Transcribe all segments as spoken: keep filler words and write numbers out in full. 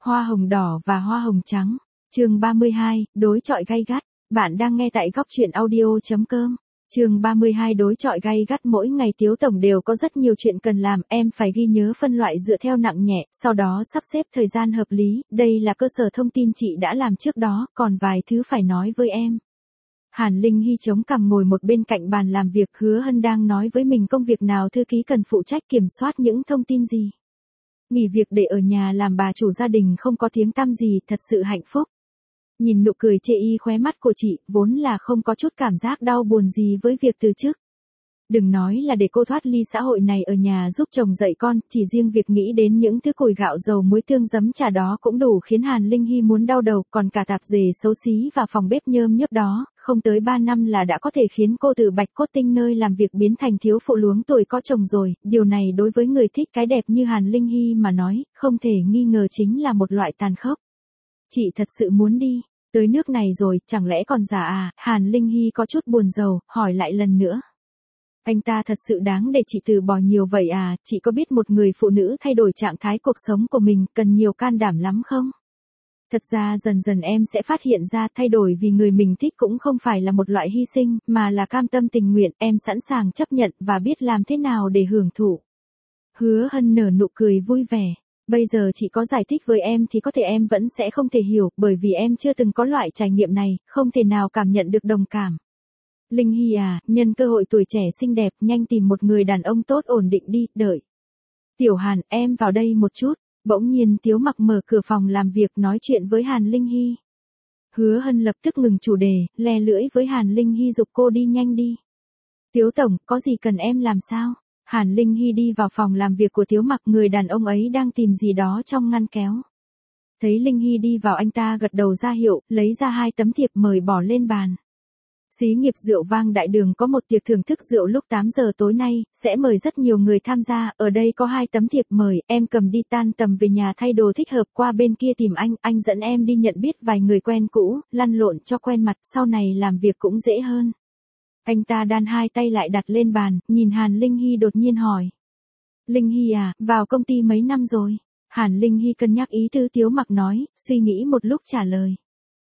Hoa hồng đỏ và hoa hồng trắng. Chương ba mươi hai, đối chọi gay gắt. Bạn đang nghe tại góc truyện audio chấm com. Chương ba mươi hai đối chọi gay gắt. Mỗi ngày Tiếu tổng đều có rất nhiều chuyện cần làm, em phải ghi nhớ phân loại dựa theo nặng nhẹ, sau đó sắp xếp thời gian hợp lý, đây là cơ sở thông tin chị đã làm trước đó, còn vài thứ phải nói với em. Hàn Linh Hy chống cằm ngồi một bên cạnh bàn làm việc, Hứa Hân đang nói với mình công việc nào thư ký cần phụ trách kiểm soát những thông tin gì. Nghỉ việc để ở nhà làm bà chủ gia đình không có tiếng tăm gì, thật sự hạnh phúc. Nhìn nụ cười chê y khóe mắt của chị, vốn là không có chút cảm giác đau buồn gì với việc từ chức. Đừng nói là để cô thoát ly xã hội này ở nhà giúp chồng dạy con, chỉ riêng việc nghĩ đến những thứ củi gạo dầu muối tương giấm trà đó cũng đủ khiến Hàn Linh Hy muốn đau đầu, còn cả tạp dề xấu xí và phòng bếp nhơm nhớp đó, không tới ba năm là đã có thể khiến cô từ bạch cốt tinh nơi làm việc biến thành thiếu phụ luống tuổi có chồng rồi, điều này đối với người thích cái đẹp như Hàn Linh Hy mà nói, không thể nghi ngờ chính là một loại tàn khốc. Chị thật sự muốn đi, tới nước này rồi, chẳng lẽ còn già à, Hàn Linh Hy có chút buồn rầu, hỏi lại lần nữa. Anh ta thật sự đáng để chị từ bỏ nhiều vậy à, chị có biết một người phụ nữ thay đổi trạng thái cuộc sống của mình cần nhiều can đảm lắm không? Thật ra dần dần em sẽ phát hiện ra thay đổi vì người mình thích cũng không phải là một loại hy sinh, mà là cam tâm tình nguyện, em sẵn sàng chấp nhận và biết làm thế nào để hưởng thụ. Hứa Hân nở nụ cười vui vẻ. Bây giờ chị có giải thích với em thì có thể em vẫn sẽ không thể hiểu, bởi vì em chưa từng có loại trải nghiệm này, không thể nào cảm nhận được đồng cảm. Linh Hy à, nhân cơ hội tuổi trẻ xinh đẹp, nhanh tìm một người đàn ông tốt ổn định đi, đợi. Tiểu Hàn, em vào đây một chút. Bỗng nhiên Tiếu Mặc mở cửa phòng làm việc nói chuyện với Hàn Linh Hy. Hứa Hân lập tức ngừng chủ đề, le lưỡi với Hàn Linh Hy giục cô đi nhanh đi. Tiếu tổng, có gì cần em làm sao? Hàn Linh Hy đi vào phòng làm việc của Tiếu Mặc, người đàn ông ấy đang tìm gì đó trong ngăn kéo. Thấy Linh Hy đi vào, anh ta gật đầu ra hiệu, lấy ra hai tấm thiệp mời bỏ lên bàn. Xí nghiệp rượu vang Đại Đường có một tiệc thưởng thức rượu lúc tám giờ tối nay, sẽ mời rất nhiều người tham gia, ở đây có hai tấm thiệp mời, em cầm đi tan tầm về nhà thay đồ thích hợp, qua bên kia tìm anh, anh dẫn em đi nhận biết vài người quen cũ, lăn lộn cho quen mặt, sau này làm việc cũng dễ hơn. Anh ta đan hai tay lại đặt lên bàn, nhìn Hàn Linh Hy đột nhiên hỏi. Linh Hy à, vào công ty mấy năm rồi? Hàn Linh Hy cân nhắc ý tứ Tiếu Mặc nói, suy nghĩ một lúc trả lời.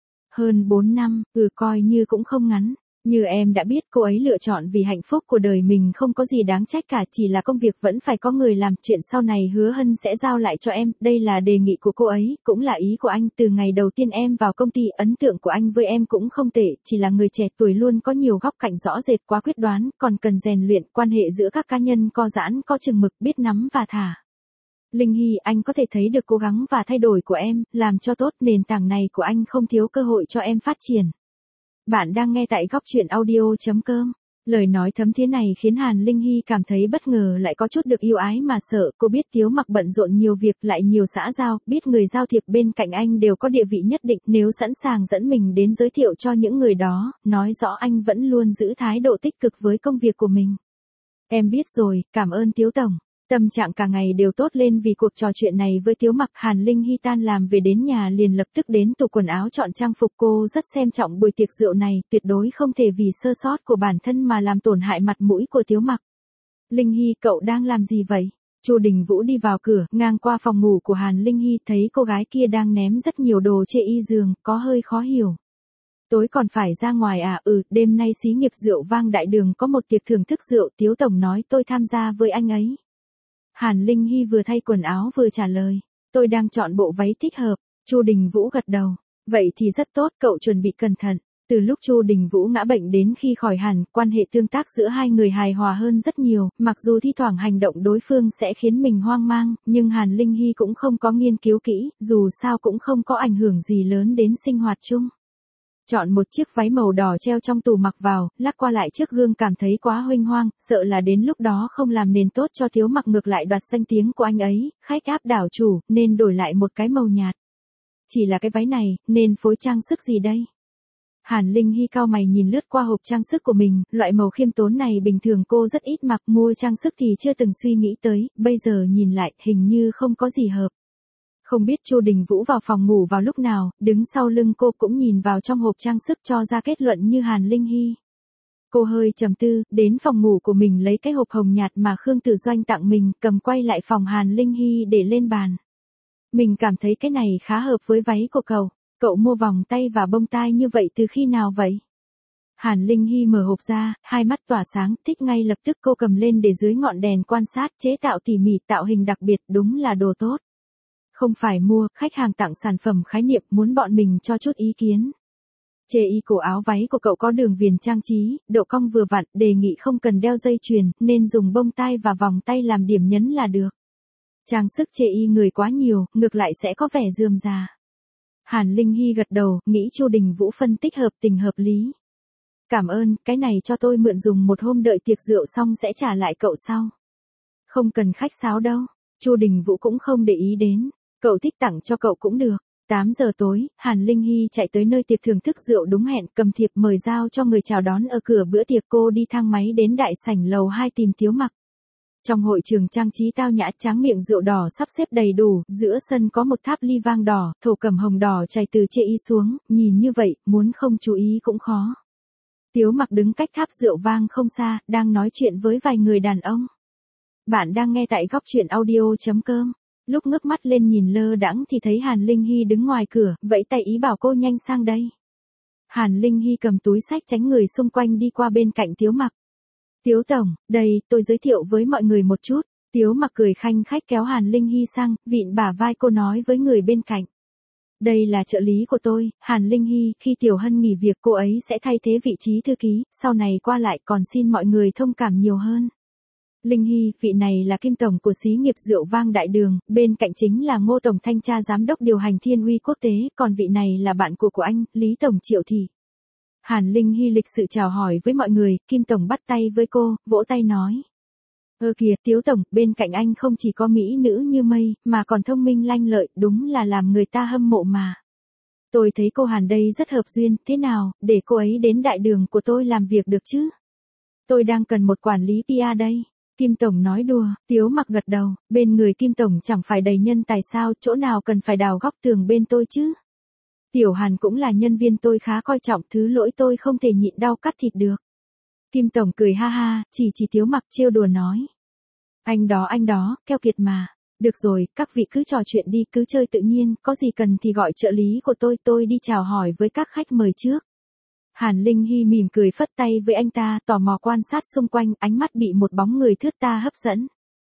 Hơn bốn năm, ừ coi như cũng không ngắn. Như em đã biết, cô ấy lựa chọn vì hạnh phúc của đời mình không có gì đáng trách cả, chỉ là công việc vẫn phải có người làm, chuyện sau này Hứa Hân sẽ giao lại cho em, đây là đề nghị của cô ấy, cũng là ý của anh, từ ngày đầu tiên em vào công ty, ấn tượng của anh với em cũng không tệ, chỉ là người trẻ tuổi luôn có nhiều góc cạnh rõ rệt, quá quyết đoán, còn cần rèn luyện, quan hệ giữa các cá nhân co giãn, có chừng mực, biết nắm và thả. Linh Hy, anh có thể thấy được cố gắng và thay đổi của em, làm cho tốt, nền tảng này của anh không thiếu cơ hội cho em phát triển. Bạn đang nghe tại góc truyện audio chấm com. Lời nói thấm thía này khiến Hàn Linh Hy cảm thấy bất ngờ, lại có chút được yêu ái mà sợ, cô biết Tiếu Mặc bận rộn nhiều việc, lại nhiều xã giao, biết người giao thiệp bên cạnh anh đều có địa vị nhất định, nếu sẵn sàng dẫn mình đến giới thiệu cho những người đó, nói rõ anh vẫn luôn giữ thái độ tích cực với công việc của mình. Em biết rồi, cảm ơn Tiếu tổng. Tâm trạng cả ngày đều tốt lên vì cuộc trò chuyện này với Tiếu Mặc. Hàn Linh Hy tan làm về đến nhà liền lập tức đến tủ quần áo chọn trang phục, cô rất xem trọng buổi tiệc rượu này, tuyệt đối không thể vì sơ sót của bản thân mà làm tổn hại mặt mũi của Tiếu Mặc. Linh Hy, cậu đang làm gì vậy? Chu Đình Vũ đi vào cửa, ngang qua phòng ngủ của Hàn Linh Hy, thấy cô gái kia đang ném rất nhiều đồ chê y giường, có hơi khó hiểu. Tối còn phải ra ngoài à? Ừ, đêm nay xí nghiệp rượu vang Đại Đường có một tiệc thưởng thức rượu, Tiếu tổng nói tôi tham gia với anh ấy. Hàn Linh Hy vừa thay quần áo vừa trả lời, tôi đang chọn bộ váy thích hợp. Chu Đình Vũ gật đầu, vậy thì rất tốt, cậu chuẩn bị cẩn thận. Từ lúc Chu Đình Vũ ngã bệnh đến khi khỏi hẳn, quan hệ tương tác giữa hai người hài hòa hơn rất nhiều, mặc dù thi thoảng hành động đối phương sẽ khiến mình hoang mang, nhưng Hàn Linh Hy cũng không có nghiên cứu kỹ, dù sao cũng không có ảnh hưởng gì lớn đến sinh hoạt chung. Chọn một chiếc váy màu đỏ treo trong tủ mặc vào, lắc qua lại trước gương cảm thấy quá huênh hoang, sợ là đến lúc đó không làm nền tốt cho Tiếu Mặc, ngược lại đoạt danh tiếng của anh ấy, khách áp đảo chủ, nên đổi lại một cái màu nhạt. Chỉ là cái váy này, nên phối trang sức gì đây? Hàn Linh Hy cau mày nhìn lướt qua hộp trang sức của mình, loại màu khiêm tốn này bình thường cô rất ít mặc, mua trang sức thì chưa từng suy nghĩ tới, bây giờ nhìn lại, hình như không có gì hợp. Không biết Chu Đình Vũ vào phòng ngủ vào lúc nào, đứng sau lưng cô cũng nhìn vào trong hộp trang sức cho ra kết luận như Hàn Linh Hy. Cô hơi trầm tư, đến phòng ngủ của mình lấy cái hộp hồng nhạt mà Khương Tử Doanh tặng mình, cầm quay lại phòng Hàn Linh Hy để lên bàn. Mình cảm thấy cái này khá hợp với váy của cậu. Cậu mua vòng tay và bông tai như vậy từ khi nào vậy? Hàn Linh Hy mở hộp ra, hai mắt tỏa sáng, thích ngay lập tức cô cầm lên để dưới ngọn đèn quan sát, chế tạo tỉ mỉ, tạo hình đặc biệt, đúng là đồ tốt. Không phải mua, khách hàng tặng sản phẩm khái niệm, muốn bọn mình cho chút ý kiến. Chê y cổ áo váy của cậu có đường viền trang trí, độ cong vừa vặn, đề nghị không cần đeo dây chuyền, nên dùng bông tai và vòng tay làm điểm nhấn là được. Trang sức chê y người quá nhiều, ngược lại sẽ có vẻ rườm rà. Hàn Linh Hy gật đầu, nghĩ Chu Đình Vũ phân tích hợp tình hợp lý. Cảm ơn, cái này cho tôi mượn dùng một hôm, đợi tiệc rượu xong sẽ trả lại cậu sau. Không cần khách sáo đâu, Chu Đình Vũ cũng không để ý đến, cậu thích tặng cho cậu cũng được. tám giờ tối, Hàn Linh Hy chạy tới nơi tiệc thưởng thức rượu đúng hẹn, cầm thiệp mời giao cho người chào đón ở cửa bữa tiệc. Cô đi thang máy đến đại sảnh lầu hai tìm Tiếu Mặc. Trong hội trường trang trí tao nhã, tráng miệng rượu đỏ sắp xếp đầy đủ, giữa sân có một tháp ly vang đỏ, thổ cẩm hồng đỏ chảy từ chê y xuống, nhìn như vậy, muốn không chú ý cũng khó. Tiếu Mặc đứng cách tháp rượu vang không xa, đang nói chuyện với vài người đàn ông. Bạn đang nghe tại góc truyện audio chấm com. Lúc ngước mắt lên nhìn lơ đãng thì thấy Hàn Linh Hy đứng ngoài cửa, vẫy tay ý bảo cô nhanh sang đây. Hàn Linh Hy cầm túi xách tránh người xung quanh đi qua bên cạnh Tiếu Mặc. Tiếu tổng, đây, tôi giới thiệu với mọi người một chút. Tiếu Mặc cười khanh khách kéo Hàn Linh Hy sang, vịn bả vai cô nói với người bên cạnh. Đây là trợ lý của tôi, Hàn Linh Hy, khi Tiểu Hân nghỉ việc cô ấy sẽ thay thế vị trí thư ký, sau này qua lại, còn xin mọi người thông cảm nhiều hơn. Linh Hy, vị này là Kim tổng của xí nghiệp rượu vang Đại Đường, bên cạnh chính là Ngô tổng thanh tra giám đốc điều hành Thiên Uy Quốc tế, còn vị này là bạn của của anh, Lý tổng Triệu Thị. Hàn Linh Hy lịch sự chào hỏi với mọi người, Kim tổng bắt tay với cô, vỗ tay nói. Ơ kìa, Tiếu tổng, bên cạnh anh không chỉ có mỹ nữ như mây, mà còn thông minh lanh lợi, đúng là làm người ta hâm mộ mà. Tôi thấy cô Hàn đây rất hợp duyên, thế nào, để cô ấy đến Đại Đường của tôi làm việc được chứ? Tôi đang cần một quản lý pê e đây. Kim tổng nói đùa, Tiếu Mặc gật đầu, bên người Kim tổng chẳng phải đầy nhân tài sao, chỗ nào cần phải đào góc tường bên tôi chứ? Tiểu Hàn cũng là nhân viên tôi khá coi trọng, thứ lỗi tôi không thể nhịn đau cắt thịt được. Kim tổng cười ha ha, chỉ chỉ Tiếu Mặc trêu đùa nói. Anh đó anh đó, keo kiệt mà. Được rồi, các vị cứ trò chuyện đi, cứ chơi tự nhiên, có gì cần thì gọi trợ lý của tôi, tôi đi chào hỏi với các khách mời trước. Hàn Linh Hy mỉm cười phất tay với anh ta, tò mò quan sát xung quanh, ánh mắt bị một bóng người thướt tha hấp dẫn.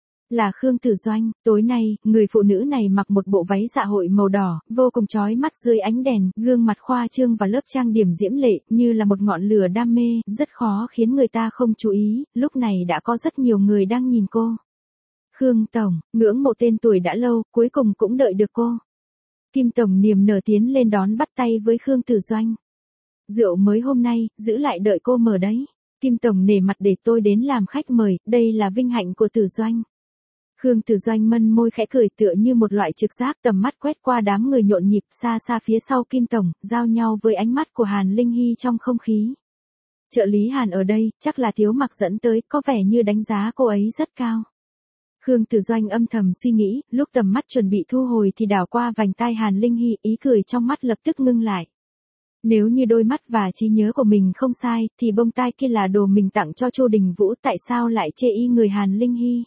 Là Khương Tử Doanh, tối nay, người phụ nữ này mặc một bộ váy dạ hội màu đỏ, vô cùng chói mắt dưới ánh đèn, gương mặt khoa trương và lớp trang điểm diễm lệ, như là một ngọn lửa đam mê, rất khó khiến người ta không chú ý, lúc này đã có rất nhiều người đang nhìn cô. Khương tổng, ngưỡng mộ tên tuổi đã lâu, cuối cùng cũng đợi được cô. Kim tổng niềm nở tiến lên đón bắt tay với Khương Tử Doanh. Rượu mới hôm nay, giữ lại đợi cô mở đấy. Kim tổng nể mặt để tôi đến làm khách mời, đây là vinh hạnh của Tử Doanh. Khương Tử Doanh mân môi khẽ cười tựa như một loại trực giác, tầm mắt quét qua đám người nhộn nhịp xa xa phía sau Kim tổng, giao nhau với ánh mắt của Hàn Linh Hy trong không khí. Trợ lý Hàn ở đây, chắc là Tiếu Mặc dẫn tới, có vẻ như đánh giá cô ấy rất cao. Khương Tử Doanh âm thầm suy nghĩ, lúc tầm mắt chuẩn bị thu hồi thì đảo qua vành tai Hàn Linh Hy, ý cười trong mắt lập tức ngưng lại. Nếu như đôi mắt và trí nhớ của mình không sai, thì bông tai kia là đồ mình tặng cho Chu Đình Vũ, tại sao lại chê y người Hàn Linh Hy?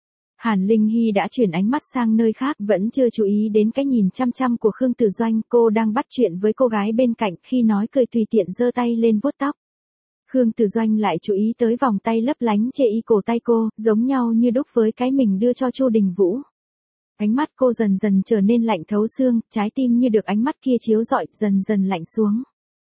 Hàn Linh Hy đã chuyển ánh mắt sang nơi khác, vẫn chưa chú ý đến cái nhìn chăm chăm của Khương Tử Doanh, cô đang bắt chuyện với cô gái bên cạnh, khi nói cười tùy tiện giơ tay lên vuốt tóc. Khương Tử Doanh lại chú ý tới vòng tay lấp lánh chê y cổ tay cô, giống nhau như đúc với cái mình đưa cho Chu Đình Vũ. Ánh mắt cô dần dần trở nên lạnh thấu xương, trái tim như được ánh mắt kia chiếu rọi, dần dần lạnh xuống.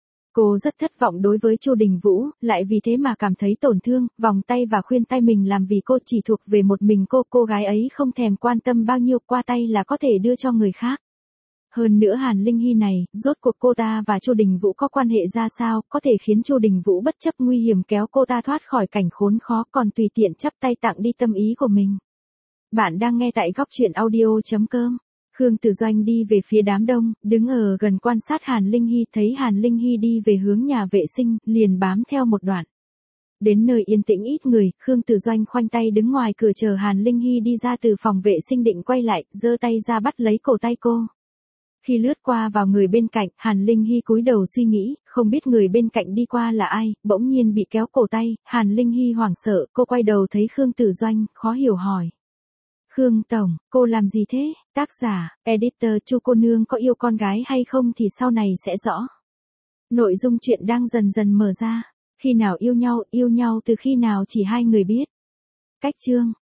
Cô rất thất vọng đối với Chu Đình Vũ, lại vì thế mà cảm thấy tổn thương, vòng tay và khuyên tai mình làm vì cô chỉ thuộc về một mình cô, cô gái ấy không thèm quan tâm bao nhiêu, qua tay là có thể đưa cho người khác. Hơn nữa Hàn Linh Hy này, rốt cuộc cô ta và Chu Đình Vũ có quan hệ ra sao, có thể khiến Chu Đình Vũ bất chấp nguy hiểm kéo cô ta thoát khỏi cảnh khốn khó, còn tùy tiện chắp tay tặng đi tâm ý của mình. Bạn đang nghe tại góc truyện audio chấm com. Khương Tử Doanh đi về phía đám đông, đứng ở gần quan sát Hàn Linh Hy, thấy Hàn Linh Hy đi về hướng nhà vệ sinh, liền bám theo một đoạn. Đến nơi yên tĩnh ít người, Khương Tử Doanh khoanh tay đứng ngoài cửa chờ Hàn Linh Hy đi ra từ phòng vệ sinh, định quay lại, giơ tay ra bắt lấy cổ tay cô. Khi lướt qua vào người bên cạnh, Hàn Linh Hy cúi đầu suy nghĩ, không biết người bên cạnh đi qua là ai, bỗng nhiên bị kéo cổ tay, Hàn Linh Hy hoảng sợ, cô quay đầu thấy Khương Tử Doanh, khó hiểu hỏi. Khương Tổng, cô làm gì thế? Tác giả, editor Chu cô nương có yêu con gái hay không thì sau này sẽ rõ. Nội dung truyện đang dần dần mở ra. Khi nào yêu nhau, yêu nhau từ khi nào chỉ hai người biết. Cách chương,